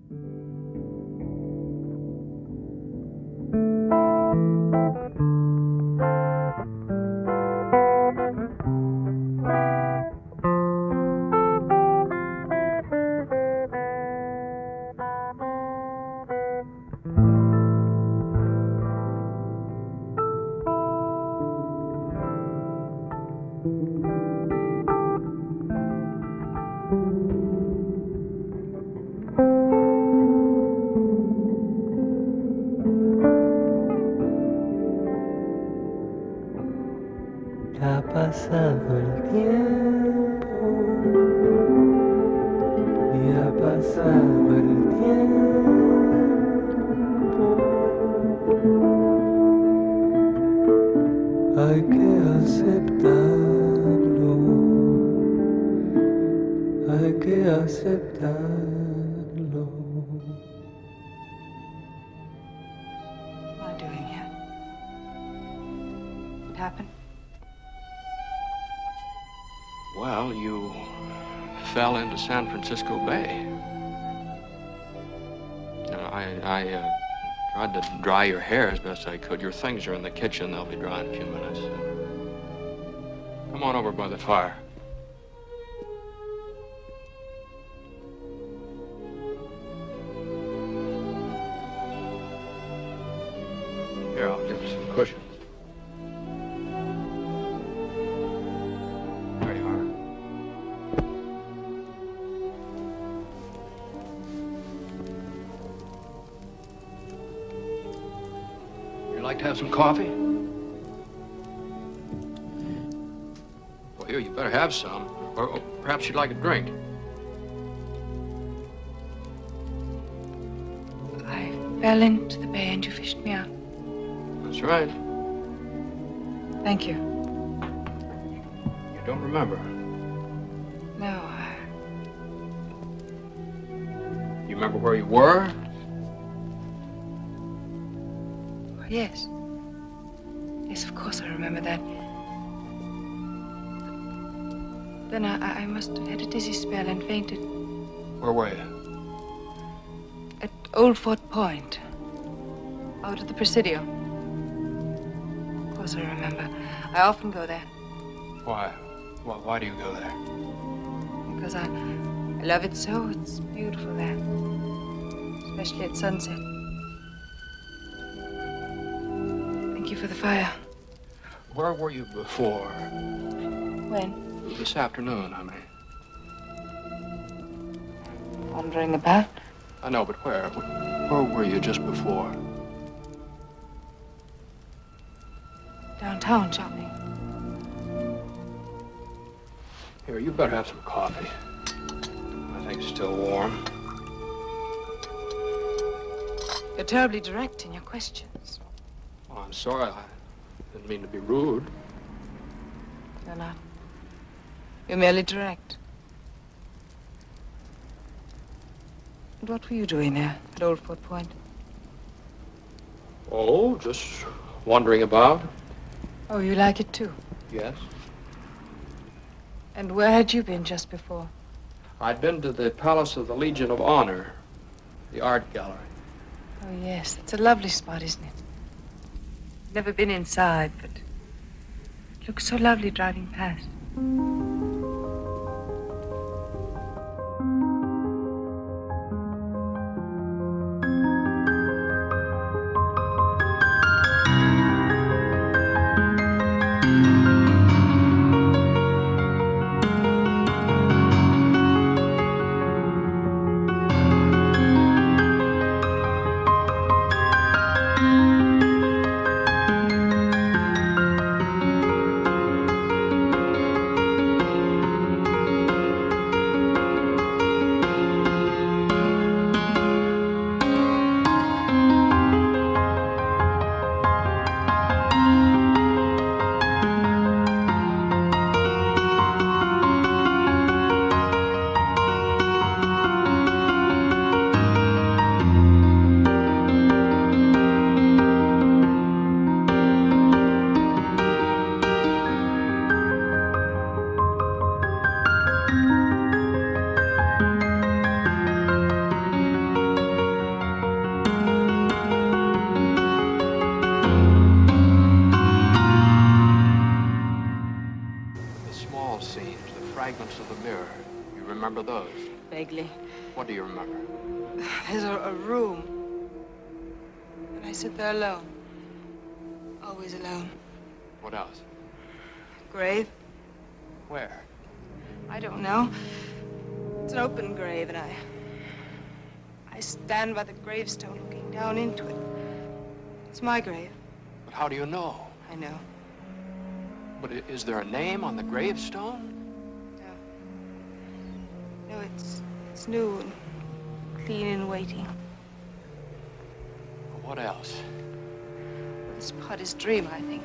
Ha pasado el tiempo y ha pasado el tiempo. Hay que aceptarlo, hay que aceptarlo. What am I doing here? What happened? Well, you fell into San Francisco Bay. I tried to dry your hair as best I could. Your things are in the kitchen. They'll be dry in a few minutes. Come on over by the fire. Here, I'll give you some cushions. There you are. You'd like to have some coffee? Well, here, you better have some. Or perhaps you'd like a drink. I fell into the bay and you fished me out. That's right. Thank you. You don't remember. No, You remember where you were? yes. Yes, of course I remember that. Then I must have had a dizzy spell and fainted Where were you? at Old Fort Point, out at the Presidio. Of course I remember. I often go there Why? Why do you go there? because I love it so. It's beautiful there, especially at sunset. Thank you for the fire. Where were you before? When? This afternoon, I mean. Wandering about. I know, but where? Where were you just before? Downtown shopping. Here, you better have some coffee. I think it's still warm. You're terribly direct in your questions. Oh, I'm sorry. I didn't mean to be rude. You're not. You're merely direct. And what were you doing there at Old Fort Point? Oh, just wandering about. Oh, you like it too? Yes. And where had you been just before? I'd been to the Palace of the Legion of Honor, the art gallery. Oh, yes. It's a lovely spot, isn't it? Never been inside, but it looks so lovely driving past. remember those? Vaguely. What do you remember? There's a room. And I sit there alone. Always alone. What else? Grave. Where? I don't know. It's an open grave, and I stand by the gravestone looking down into it. It's my grave. But how do you know? I know. But is there a name on the gravestone? No. No, it's new and clean and waiting. What else? This Potter's dream, I think.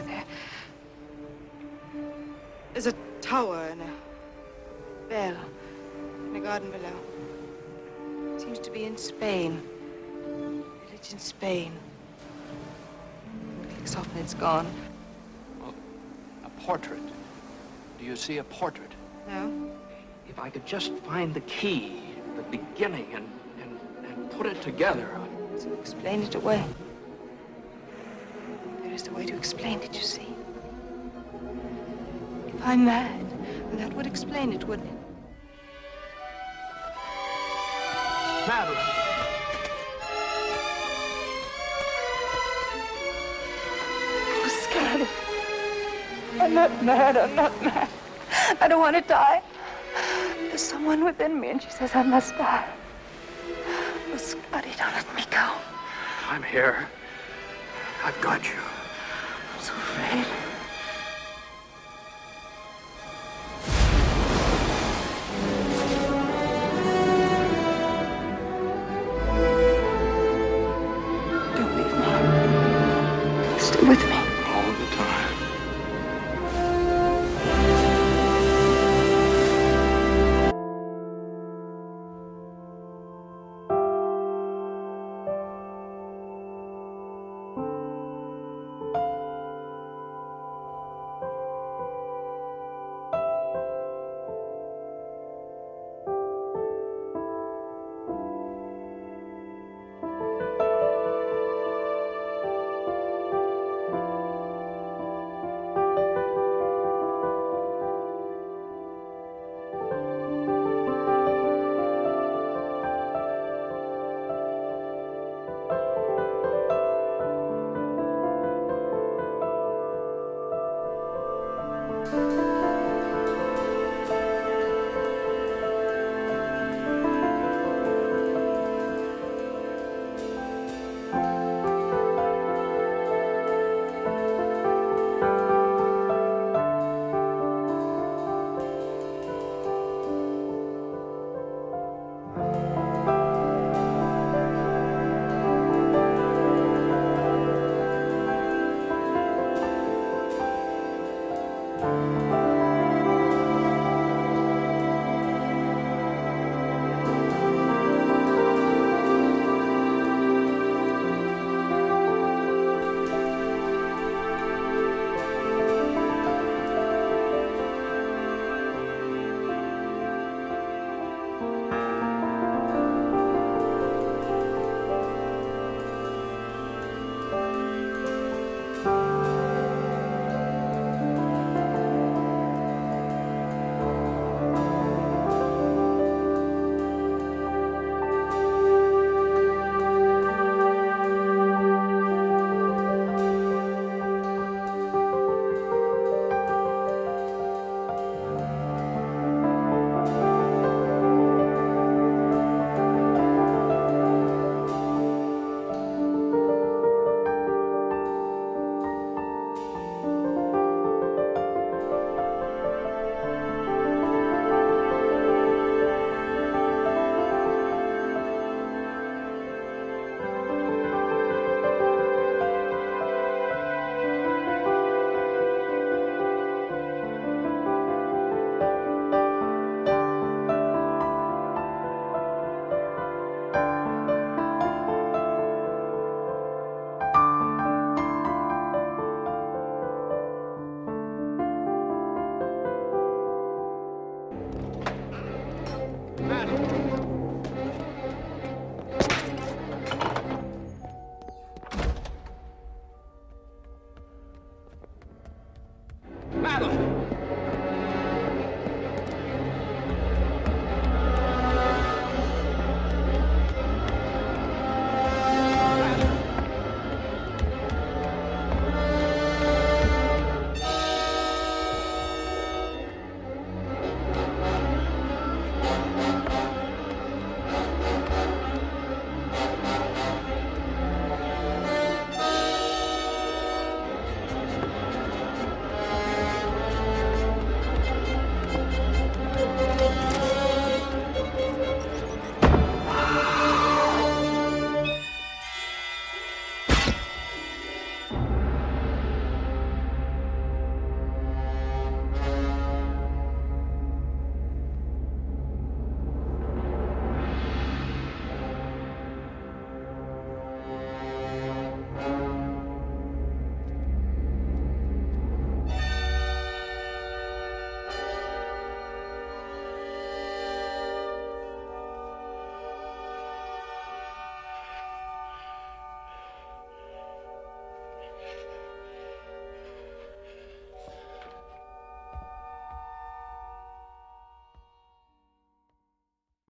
There's a tower and a bell in a garden below. It seems to be in Spain. Village in Spain. Clicks off and it's gone. Well, a portrait. Do you see a portrait? No? If I could just find the key, the beginning, and put it together. So explain it away. There is a way to explain it, you see. If I'm mad, then that would explain it, wouldn't it? Madeline! I'm scared. I'm not mad. I'm not mad. I don't want to die. There's someone within me, and she says I must die. Oh, Scotty, don't let me go. I'm here. I've got you. I'm so afraid.